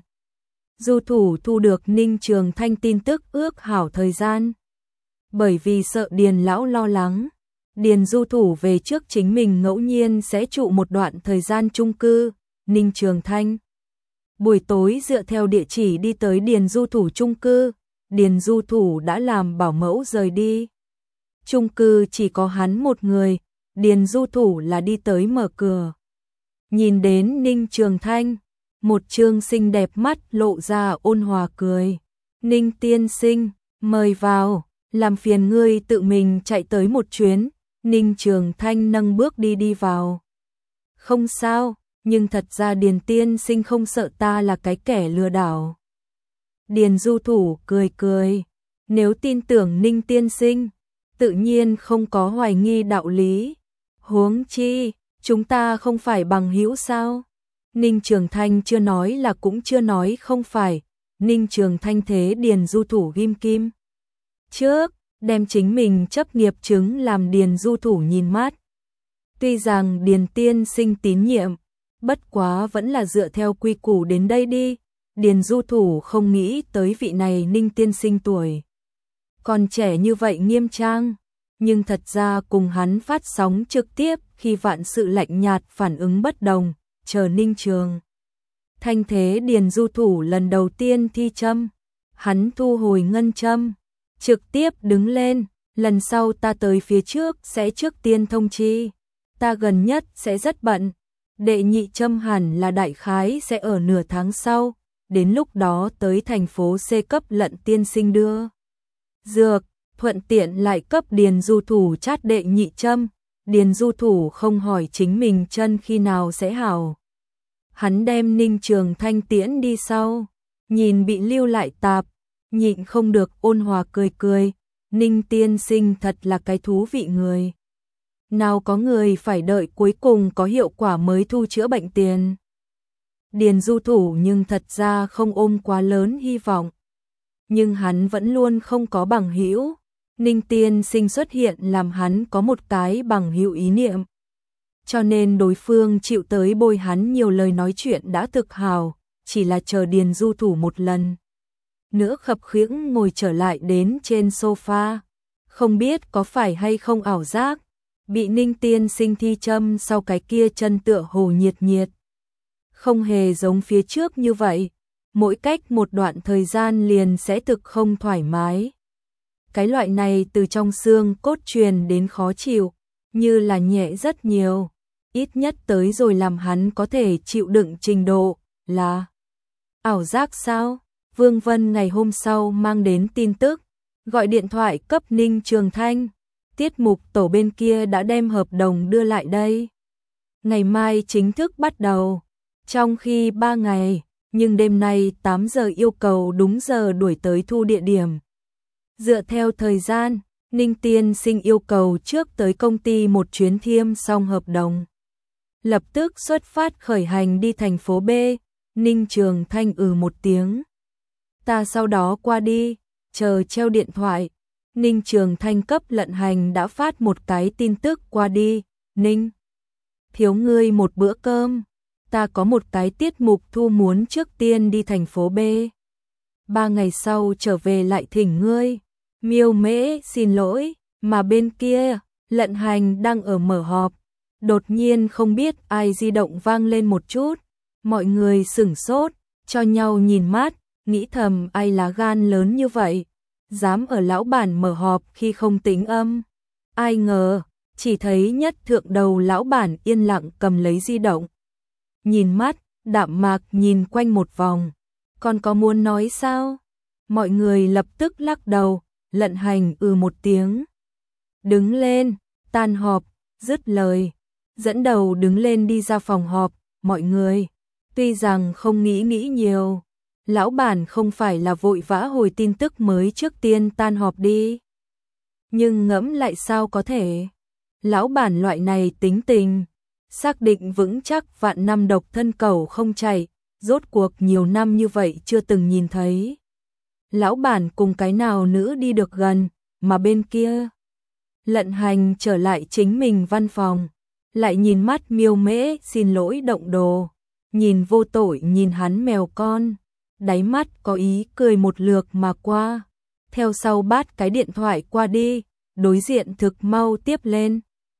Du Thủ thu được Ninh Trường Thanh tin tức ước hảo thời gian. Bởi vì sợ Điền lão lo lắng, Điền Du Thủ về trước chính mình ngẫu nhiên sẽ trụ một đoạn thời gian chung cư. Ninh Trường Thanh buổi tối dựa theo địa chỉ đi tới Điền Du Thủ chung cư. Điền Du Thủ đã làm bảo mẫu rời đi. Chung cư chỉ có hắn một người, Điền Du Thủ là đi tới mở cửa. Nhìn đến Ninh Trường Thanh, một trương xinh đẹp mắt lộ ra ôn hòa cười. Ninh tiên sinh, mời vào, làm phiền ngươi tự mình chạy tới một chuyến. Ninh Trường Thanh nâng bước đi đi vào. Không sao, nhưng thật ra Điền tiên sinh không sợ ta là cái kẻ lừa đảo. Điền Du Thủ cười cười, nếu tin tưởng Ninh tiên sinh, tự nhiên không có hoài nghi đạo lý. Huống chi, chúng ta không phải bằng hữu sao? Ninh Trường Thanh chưa nói là cũng chưa nói không phải. Ninh Trường Thanh thế Điền Du Thủ ghim kim trước, đem chính mình chấp nghiệp chứng làm Điền Du Thủ nhìn mắt. Tuy rằng Điền tiên sinh tín nhiệm, bất quá vẫn là dựa theo quy củ đến đây đi. Điền Du Thủ không nghĩ tới vị này Ninh tiên sinh tuổi còn trẻ như vậy nghiêm trang, nhưng thật ra cùng hắn phát sóng trực tiếp khi vạn sự lạnh nhạt phản ứng bất đồng. Chờ Ninh Trường Thanh thế Điền Du Thủ lần đầu tiên thi châm, hắn thu hồi ngân châm, trực tiếp đứng lên, lần sau ta tới phía trước sẽ trước tiên thông chi, ta gần nhất sẽ rất bận, đệ nhị châm hẳn là đại khái sẽ ở nửa tháng sau, đến lúc đó tới thành phố C cấp Lận tiên sinh đưa dược, thuận tiện lại cấp Điền Du Thủ chát đệ nhị châm. Điền Du Thủ không hỏi chính mình chân khi nào sẽ hảo. Hắn đem Ninh Trường Thanh tiễn đi sau, nhìn bị lưu lại tạp, nhịn không được ôn hòa cười cười. Ninh tiên sinh thật là cái thú vị người. Nào có người phải đợi cuối cùng có hiệu quả mới thu chữa bệnh tiền. Điền Du Thủ nhưng thật ra không ôm quá lớn hy vọng. Nhưng hắn vẫn luôn không có bằng hữu. Ninh tiên sinh xuất hiện làm hắn có một cái bằng hữu ý niệm. Cho nên đối phương chịu tới bồi hắn nhiều lời nói chuyện đã thực hào, chỉ là chờ Điền Du Thủ một lần nữa khập khiễng ngồi trở lại đến trên sofa. Không biết có phải hay không ảo giác, bị Ninh tiên sinh thi châm sau cái kia chân tựa hồ nhiệt nhiệt. Không hề giống phía trước như vậy, mỗi cách một đoạn thời gian liền sẽ thực không thoải mái. Cái loại này từ trong xương cốt truyền đến khó chịu, như là nhẹ rất nhiều, ít nhất tới rồi làm hắn có thể chịu đựng trình độ, là ảo giác sao? Vương Vân ngày hôm sau mang đến tin tức, gọi điện thoại cấp Ninh Trường Thanh, tiết mục tổ bên kia đã đem hợp đồng đưa lại đây. Ngày mai chính thức bắt đầu, trong khi ba ngày, nhưng đêm nay tám giờ yêu cầu đúng giờ đuổi tới thu địa điểm. Dựa theo thời gian, Ninh tiên sinh yêu cầu trước tới công ty một chuyến thiêm xong hợp đồng. Lập tức xuất phát khởi hành đi thành phố B. Ninh Trường Thanh ừ một tiếng. Ta sau đó qua đi, chờ treo điện thoại. Ninh Trường Thanh cấp Lận Hành đã phát một cái tin tức qua đi. Ninh, thiếu ngươi một bữa cơm. Ta có một cái tiết mục thu muốn trước tiên đi thành phố B. Ba ngày sau trở về lại thỉnh ngươi. Miêu Mễ xin lỗi, mà bên kia, Lận Hành đang ở mở họp. Đột nhiên không biết ai di động vang lên một chút. Mọi người sửng sốt, cho nhau nhìn mắt, nghĩ thầm ai lá gan lớn như vậy. Dám ở lão bản mở họp khi không tính âm. Ai ngờ, chỉ thấy nhất thượng đầu lão bản yên lặng cầm lấy di động. Nhìn mắt, đạm mạc nhìn quanh một vòng. Còn có muốn nói sao? Mọi người lập tức lắc đầu. Lận Hành ừ một tiếng. Đứng lên, tan họp, dứt lời. Dẫn đầu đứng lên đi ra phòng họp. Mọi người, tuy rằng không nghĩ nghĩ nhiều, lão bản không phải là vội vã hồi tin tức mới trước tiên tan họp đi. Nhưng ngẫm lại sao có thể? Lão bản loại này tính tình, xác định vững chắc vạn năm độc thân cầu không chạy, rốt cuộc nhiều năm như vậy chưa từng nhìn thấy. Lão bản cùng cái nào nữ đi được gần, mà bên kia Lận Hành trở lại chính mình văn phòng, lại nhìn mắt Miêu Mễ xin lỗi động đồ, nhìn vô tội nhìn hắn mèo con, đáy mắt có ý cười một lượt mà qua, theo sau bắt cái điện thoại qua đi, đối diện thực mau tiếp lên.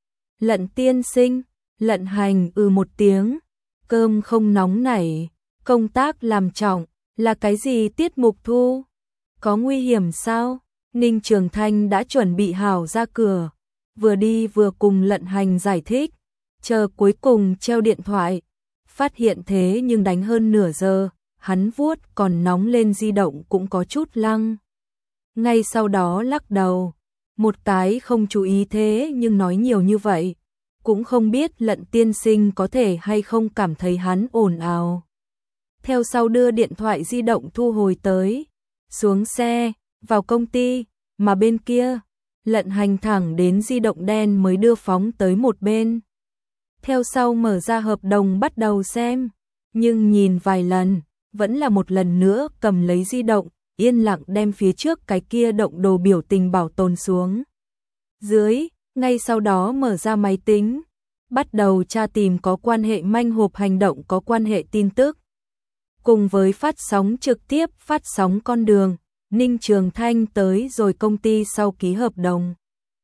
Lận tiên sinh, Lận Hành ừ một tiếng, cơm không nóng nảy, công tác làm trọng, là cái gì tiết mục thu? Có nguy hiểm sao? Ninh Trường Thanh đã chuẩn bị hảo ra cửa, vừa đi vừa cùng Lận Hành giải thích, chờ cuối cùng treo điện thoại, phát hiện thế nhưng đánh hơn nửa giờ, hắn vuốt còn nóng lên di động cũng có chút lăng. Ngay sau đó lắc đầu, một cái không chú ý thế nhưng nói nhiều như vậy, cũng không biết Lận tiên sinh có thể hay không cảm thấy hắn ồn ào. Theo sau đưa điện thoại di động thu hồi tới, xuống xe, vào công ty, mà bên kia, Lận Hành thẳng đến di động đen mới đưa phóng tới một bên. Theo sau mở ra hợp đồng bắt đầu xem, nhưng nhìn vài lần, vẫn là một lần nữa cầm lấy di động, yên lặng đem phía trước cái kia động đồ biểu tình bảo tồn xuống. Dưới, ngay sau đó mở ra máy tính, bắt đầu tra tìm có quan hệ manh hộp hành động có quan hệ tin tức. Cùng với phát sóng trực tiếp phát sóng con đường, Ninh Trường Thanh tới rồi công ty sau ký hợp đồng.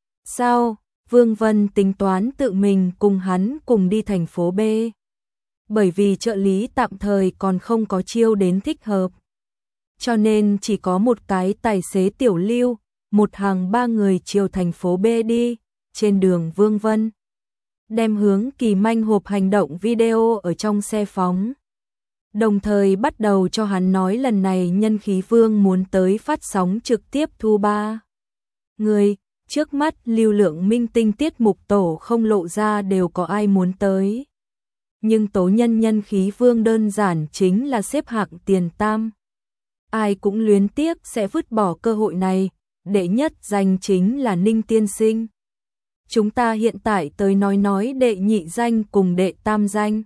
Sau, Vương Vân tính toán tự mình cùng hắn cùng đi thành phố B. Bởi vì trợ lý tạm thời còn không có chiêu đến thích hợp. Cho nên chỉ có một cái tài xế tiểu lưu, một hàng ba người chiều thành phố B đi, trên đường Vương Vân. Đem hướng kỳ manh hộp hành động video ở trong xe phóng. Đồng thời bắt đầu cho hắn nói lần này Nhân Khí Vương muốn tới phát sóng trực tiếp thu ba người, trước mắt lưu lượng minh tinh tiết mục tổ không lộ ra đều có ai muốn tới. Nhưng tố nhân Nhân Khí Vương đơn giản chính là xếp hạng tiền tam. Ai cũng luyến tiếc sẽ vứt bỏ cơ hội này, đệ nhất danh chính là Ninh tiên sinh. Chúng ta hiện tại tới nói nói đệ nhị danh cùng đệ tam danh.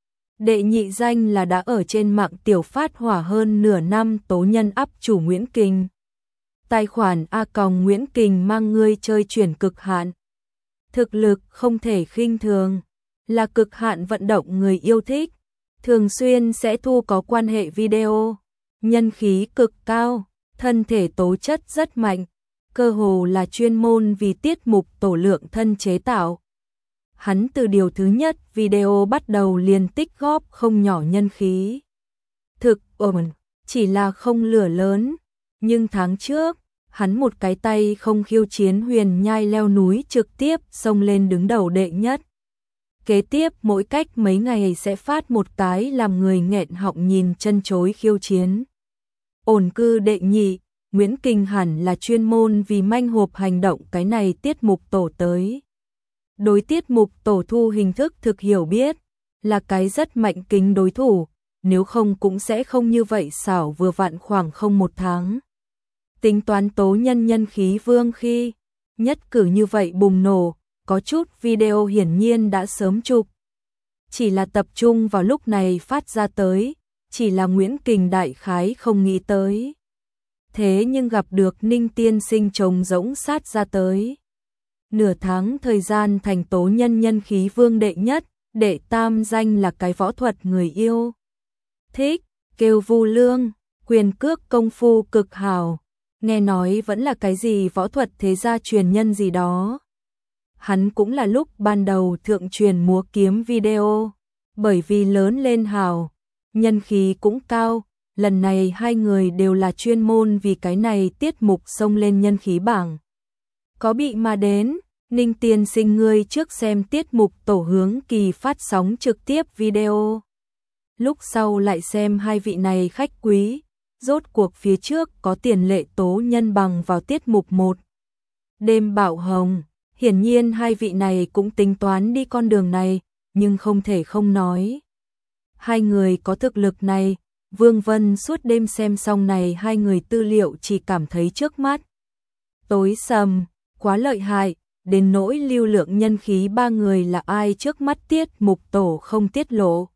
Đệ nhị danh là đã ở trên mạng tiểu phát hỏa hơn nửa năm tố nhân up chủ Nguyễn Kình. Tài khoản A còng Nguyễn Kình mang ngươi chơi chuyển cực hạn. Thực lực không thể khinh thường, là cực hạn vận động người yêu thích, thường xuyên sẽ thu có quan hệ video, nhân khí cực cao, thân thể tố chất rất mạnh, cơ hồ là chuyên môn vì tiết mục tổ lượng thân chế tạo. Hắn từ điều thứ nhất video bắt đầu liền tích góp không nhỏ nhân khí. Thực ổn, chỉ là không lửa lớn, nhưng tháng trước, hắn một cái tay không khiêu chiến huyền nhai leo núi trực tiếp xông lên đứng đầu đệ nhất. Kế tiếp mỗi cách mấy ngày sẽ phát một cái làm người nghẹn họng nhìn chân chối khiêu chiến. Ổn cư đệ nhị, Nguyễn Kình hẳn là chuyên môn vì manh hộp hành động cái này tiết mục tổ tới. Đối tiết mục tổ thu hình thức thực hiểu biết, là cái rất mạnh kính đối thủ, nếu không cũng sẽ không như vậy xảo vừa vặn khoảng không một tháng. Tính toán tố nhân Nhân Khí Vương khi nhất cử như vậy bùng nổ, có chút video hiển nhiên đã sớm chụp. Chỉ là tập trung vào lúc này phát ra tới, chỉ là Nguyễn Kình đại khái không nghĩ tới. Thế nhưng gặp được Ninh tiên sinh trống rỗng sát ra tới. Nửa tháng thời gian thành tố nhân Nhân Khí Vương đệ nhất, đệ tam danh là cái võ thuật người yêu thích, kêu Vu Lương, quyền cước công phu cực hào, nghe nói vẫn là cái gì võ thuật thế gia truyền nhân gì đó. Hắn cũng là lúc ban đầu thượng truyền múa kiếm video, bởi vì lớn lên hào, nhân khí cũng cao, lần này hai người đều là chuyên môn vì cái này tiết mục xông lên nhân khí bảng. Có bị mà đến, Ninh tiên sinh ngươi trước xem tiết mục tổ hướng kỳ phát sóng trực tiếp video. Lúc sau lại xem hai vị này khách quý, rốt cuộc phía trước có tiền lệ tố nhân bằng vào tiết mục một. Đêm Bảo Hồng, hiển nhiên hai vị này cũng tính toán đi con đường này, nhưng không thể không nói. Hai người có thực lực này, Vương Vân suốt đêm xem xong này hai người tư liệu chỉ cảm thấy trước mắt tối sầm, quá lợi hại, đến nỗi lưu lượng nhân khí ba người là ai trước mắt tiết mục tổ không tiết lộ.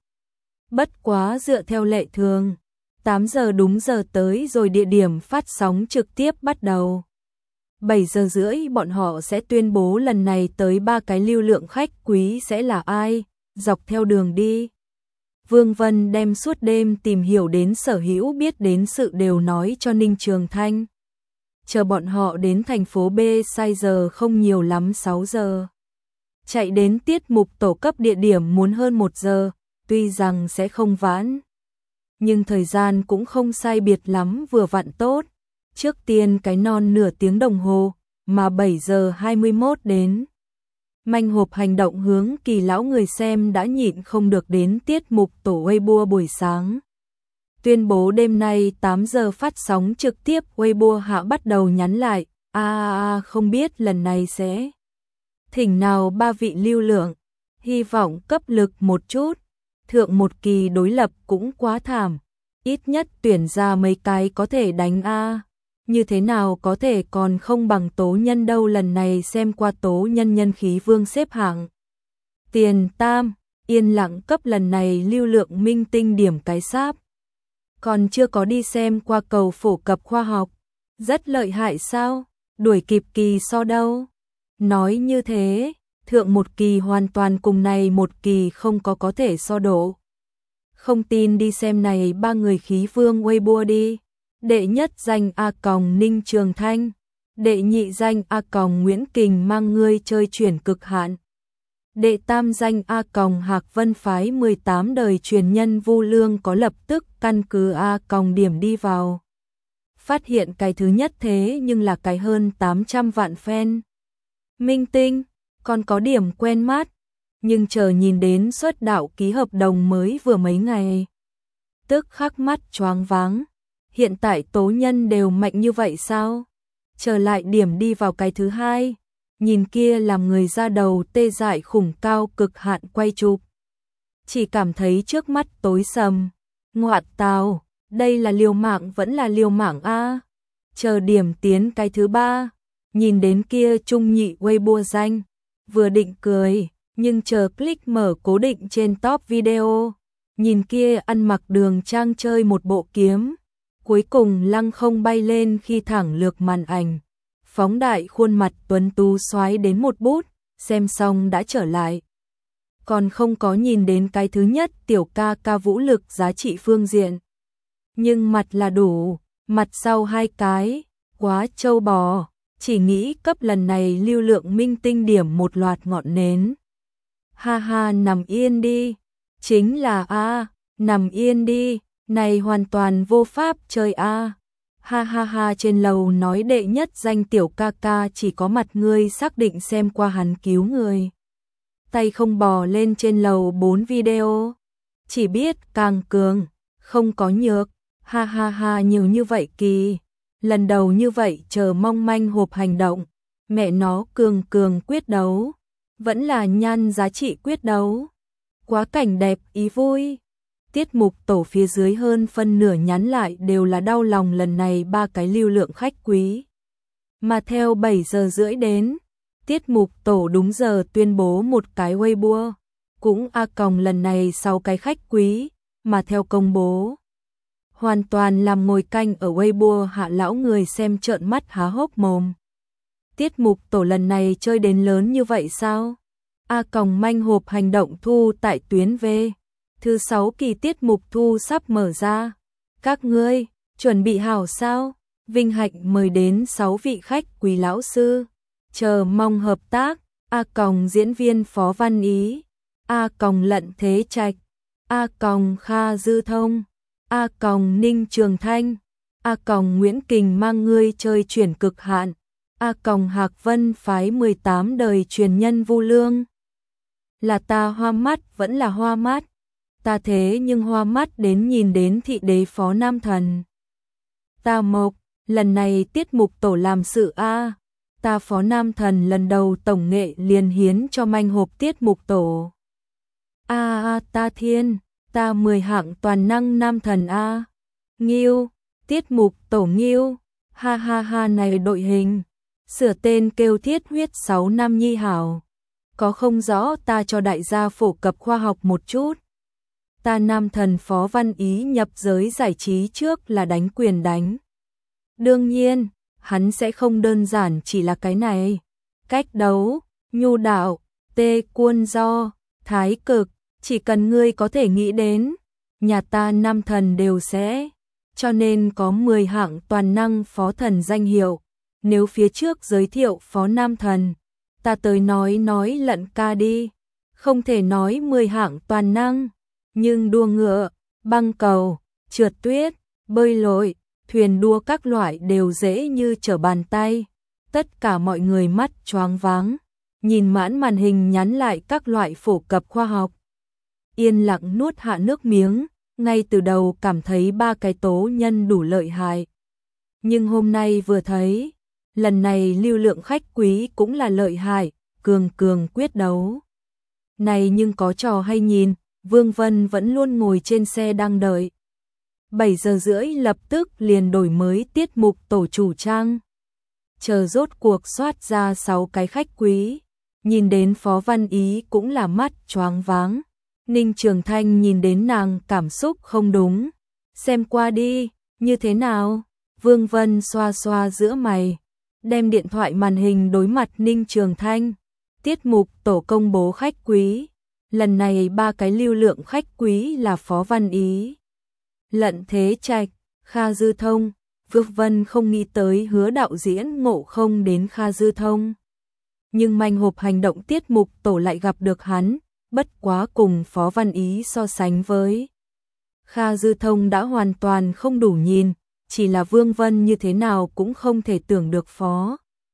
Bất quá dựa theo lệ thường, tám giờ đúng giờ tới rồi địa điểm phát sóng trực tiếp bắt đầu. bảy giờ rưỡi bọn họ sẽ tuyên bố lần này tới ba cái lưu lượng khách quý sẽ là ai, dọc theo đường đi. Vương Vân đem suốt đêm tìm hiểu đến sở hữu biết đến sự đều nói cho Ninh Trường Thanh. Chờ bọn họ đến thành phố B sai giờ không nhiều lắm sáu giờ. Chạy đến tiết mục tổ cấp địa điểm muốn hơn một giờ, tuy rằng sẽ không vãn. Nhưng thời gian cũng không sai biệt lắm vừa vặn tốt. Trước tiên cái non nửa tiếng đồng hồ, mà bảy giờ hai mươi mốt đến. Manh hộp hành động hướng Kỳ lão người xem đã nhịn không được đến tiết mục tổ Weibo buổi sáng. Tuyên bố đêm nay tám giờ phát sóng trực tiếp, Weibo hạ bắt đầu nhắn lại, a à, à, không biết lần này sẽ thỉnh nào ba vị lưu lượng, hy vọng cấp lực một chút, thượng một kỳ đối lập cũng quá thảm, ít nhất tuyển ra mấy cái có thể đánh a. Như thế nào có thể còn không bằng Tố Nhân đâu, lần này xem qua Tố Nhân nhân khí vương xếp hạng. Tiền tam, yên lặng cấp lần này lưu lượng minh tinh điểm cái sáp. Còn chưa có đi xem qua cầu phổ cập khoa học. Rất lợi hại sao? Đuổi kịp kỳ so đâu? Nói như thế, thượng một kỳ hoàn toàn cùng này một kỳ không có có thể so độ. Không tin đi xem này ba người khí vương Weibo đi. Đệ nhất danh A Còng Ninh Trường Thanh, đệ nhị danh A Còng Nguyễn Kình mang ngươi chơi chuyển cực hạn, đệ tam danh A Còng Hạc Vân phái mười tám đời truyền nhân Vu Lương có lập tức căn cứ A Còng điểm đi vào. Phát hiện cái thứ nhất thế nhưng là cái hơn tám trăm vạn fan. Minh tinh, còn có điểm quen mắt, nhưng chờ nhìn đến xuất đạo ký hợp đồng mới vừa mấy ngày. Tức khắc mắt choáng váng. Hiện tại Tố Nhân đều mạnh như vậy sao? Trở lại điểm đi vào cái thứ hai, nhìn kia làm người ra đầu tê dại khủng cao cực hạn quay chụp. Chỉ cảm thấy trước mắt tối sầm. Ngoạn tào, đây là liều mạng vẫn là liều mạng a. Chờ điểm tiến cái thứ ba, nhìn đến kia trung nhị Weibo danh, vừa định cười, nhưng chờ click mở cố định trên top video, nhìn kia ăn mặc đường trang chơi một bộ kiếm. Cuối cùng lăng không bay lên khi thẳng lược màn ảnh, phóng đại khuôn mặt tuấn tú xoáy đến một bút, xem xong đã trở lại. Còn không có nhìn đến cái thứ nhất tiểu ca ca vũ lực giá trị phương diện. Nhưng mặt là đủ, mặt sau hai cái, quá trâu bò, chỉ nghĩ cấp lần này lưu lượng minh tinh điểm một loạt ngọn nến. Ha ha nằm yên đi, chính là a, nằm yên đi. Này hoàn toàn vô pháp chơi a. À. Ha ha ha trên lầu nói đệ nhất danh tiểu ca ca chỉ có mặt ngươi xác định xem qua hắn cứu người. Tay không bò lên trên lầu bốn video. Chỉ biết càng cường, không có nhược. Ha ha ha nhiều như vậy kỳ. Lần đầu như vậy chờ mong manh hộp hành động. Mẹ nó cường cường quyết đấu. Vẫn là nhan giá trị quyết đấu. Quá cảnh đẹp ý vui. Tiết mục tổ phía dưới hơn phân nửa nhắn lại đều là đau lòng lần này ba cái lưu lượng khách quý. Mà theo bảy giờ rưỡi đến, tiết mục tổ đúng giờ tuyên bố một cái Weibo, cũng A Còng lần này sáu cái khách quý, mà theo công bố. Hoàn toàn làm ngồi canh ở Weibo hạ lão người xem trợn mắt há hốc mồm. Tiết mục tổ lần này chơi đến lớn như vậy sao? A Còng manh hộp hành động thu tại tuyến V. Thứ sáu kỳ tiết mục thu sắp mở ra. Các ngươi, chuẩn bị hảo sao? Vinh hạnh mời đến sáu vị khách quý lão sư. Chờ mong hợp tác. A Còng diễn viên Phó Văn Ý. A Còng Lận Thế Trạch. A Còng Kha Dư Thông. A Còng Ninh Trường Thanh. A Còng Nguyễn Kình mang ngươi chơi chuyển cực hạn. A Còng Hạc Vân phái mười tám đời truyền nhân Vu Lương. Là ta hoa mắt vẫn là hoa mắt. Ta thế nhưng hoa mắt đến nhìn đến thị đế Phó Nam Thần. Ta Mộc, lần này tiết mục tổ làm sự a. Ta Phó Nam Thần lần đầu tổng nghệ liền hiến cho manh hộp tiết mục tổ. A a ta Thiên, ta mười hạng toàn năng Nam Thần a. Nghiêu, tiết mục tổ Nghiêu, ha ha ha này đội hình, sửa tên kêu Thiết Huyết sáu năm nhi hảo. Có không rõ ta cho đại gia phổ cập khoa học một chút. Ta Nam Thần Phó Văn Ý nhập giới giải trí trước là đánh quyền đánh. Đương nhiên, hắn sẽ không đơn giản chỉ là cái này. Cách đấu, nhu đạo, tê quân do, thái cực, chỉ cần ngươi có thể nghĩ đến, nhà ta năm thần đều sẽ, cho nên có mười hạng toàn năng phó thần danh hiệu. Nếu phía trước giới thiệu phó nam thần, ta tới nói nói lận ca đi, không thể nói mười hạng toàn năng, nhưng đua ngựa, băng cầu, trượt tuyết, bơi lội, thuyền đua các loại đều dễ như trở bàn tay. Tất cả mọi người mắt choáng váng, nhìn mãn màn hình nhắn lại các loại phổ cập khoa học. Yên lặng nuốt hạ nước miếng, ngay từ đầu cảm thấy ba cái tố nhân đủ lợi hại. Nhưng hôm nay vừa thấy, lần này lưu lượng khách quý cũng là lợi hại, cường cường quyết đấu. Này nhưng có trò hay nhìn, Vương Vân vẫn luôn ngồi trên xe đang đợi. bảy giờ rưỡi lập tức liền đổi mới tiết mục tổ chủ trang. Chờ rốt cuộc soát ra sáu cái khách quý, nhìn đến Phó Văn Ý cũng là mắt choáng váng. Ninh Trường Thanh nhìn đến nàng cảm xúc không đúng. Xem qua đi, như thế nào? Vương Vân xoa xoa giữa mày, đem điện thoại màn hình đối mặt Ninh Trường Thanh. Tiết mục tổ công bố khách quý. Lần này ba cái lưu lượng khách quý là Phó Văn Ý, Lận Thế Trạch, Kha Dư Thông. Vương Vân không nghĩ tới Hứa đạo diễn ngộ không đến Kha Dư Thông. Nhưng manh hộp hành động tiết mục tổ lại gặp được hắn, bất quá cùng Phó Văn Ý so sánh với Kha Dư Thông đã hoàn toàn không đủ nhìn, chỉ là Vương Vân như thế nào cũng không thể tưởng được Phó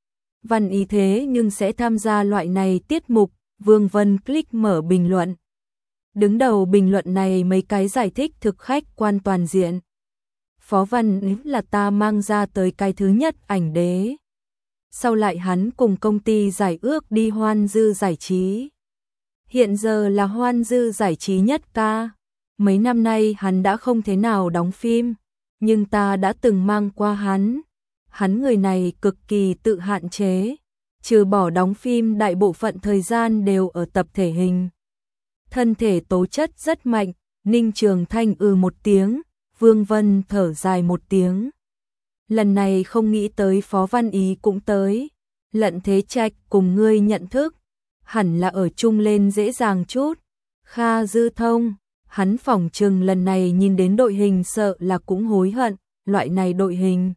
Văn Ý thế nhưng sẽ tham gia loại này tiết mục. Vương Vân click mở bình luận. Đứng đầu bình luận này mấy cái giải thích thực khách quan toàn diện. Phó Văn Ý là ta mang ra tới cái thứ nhất ảnh đế. Sau lại hắn cùng công ty giải ước đi Hoan Dư giải trí. Hiện giờ là Hoan Dư giải trí nhất ca. Mấy năm nay hắn đã không thế nào đóng phim, nhưng ta đã từng mang qua hắn. Hắn người này cực kỳ tự hạn chế, trừ bỏ đóng phim đại bộ phận thời gian đều ở tập thể hình. Thân thể tố chất rất mạnh. Ninh Trường Thanh ừ một tiếng, Vương Vân thở dài một tiếng. Lần này không nghĩ tới Phó Văn Ý cũng tới. Lận Thế Trạch cùng ngươi nhận thức, hẳn là ở chung lên dễ dàng chút. Kha Dư Thông, hắn phỏng chừng lần này nhìn đến đội hình sợ là cũng hối hận, loại này đội hình.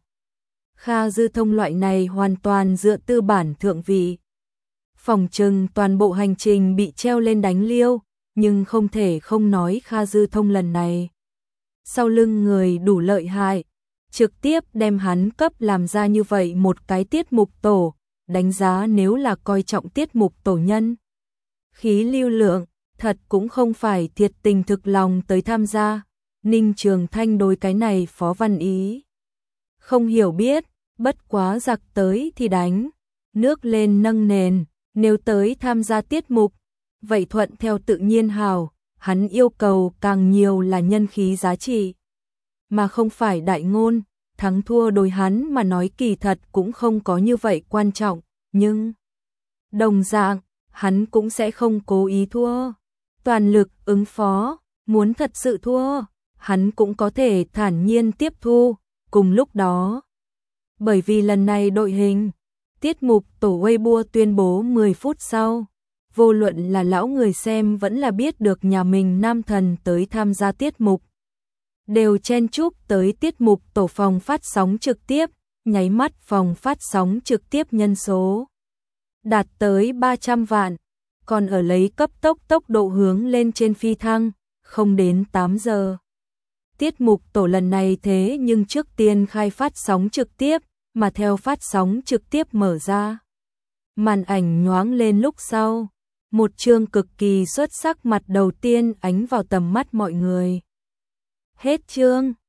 Kha Dư Thông loại này hoàn toàn dựa tư bản thượng vị. Phỏng chừng toàn bộ hành trình bị treo lên đánh liêu, nhưng không thể không nói Kha Dư Thông lần này. Sau lưng người đủ lợi hại, trực tiếp đem hắn cấp làm ra như vậy một cái tiết mục tổ, đánh giá nếu là coi trọng tiết mục tổ nhân. Khí lưu lượng, thật cũng không phải thiệt tình thực lòng tới tham gia. Ninh Trường Thanh đối cái này Phó Văn Ý không hiểu biết, bất quá giặc tới thì đánh, nước lên nâng nền, nếu tới tham gia tiết mục, vậy thuận theo tự nhiên hào, hắn yêu cầu càng nhiều là nhân khí giá trị, mà không phải đại ngôn. Thắng thua đối hắn mà nói kỳ thật cũng không có như vậy quan trọng, nhưng đồng dạng, hắn cũng sẽ không cố ý thua. Toàn lực ứng phó, muốn thật sự thua, hắn cũng có thể thản nhiên tiếp thu. Cùng lúc đó, bởi vì lần này đội hình, tiết mục tổ Weibo tuyên bố mười phút sau, vô luận là lão người xem vẫn là biết được nhà mình nam thần tới tham gia tiết mục, đều chen chúc tới tiết mục tổ phòng phát sóng trực tiếp, nháy mắt phòng phát sóng trực tiếp nhân số đạt tới ba trăm vạn, còn ở lấy cấp tốc tốc độ hướng lên trên phi thăng, không đến tám giờ. Tiết mục tổ lần này thế nhưng trước tiên khai phát sóng trực tiếp, mà theo phát sóng trực tiếp mở ra, màn ảnh nhoáng lên lúc sau, một chương cực kỳ xuất sắc mặt đầu tiên ánh vào tầm mắt mọi người. Hết chương.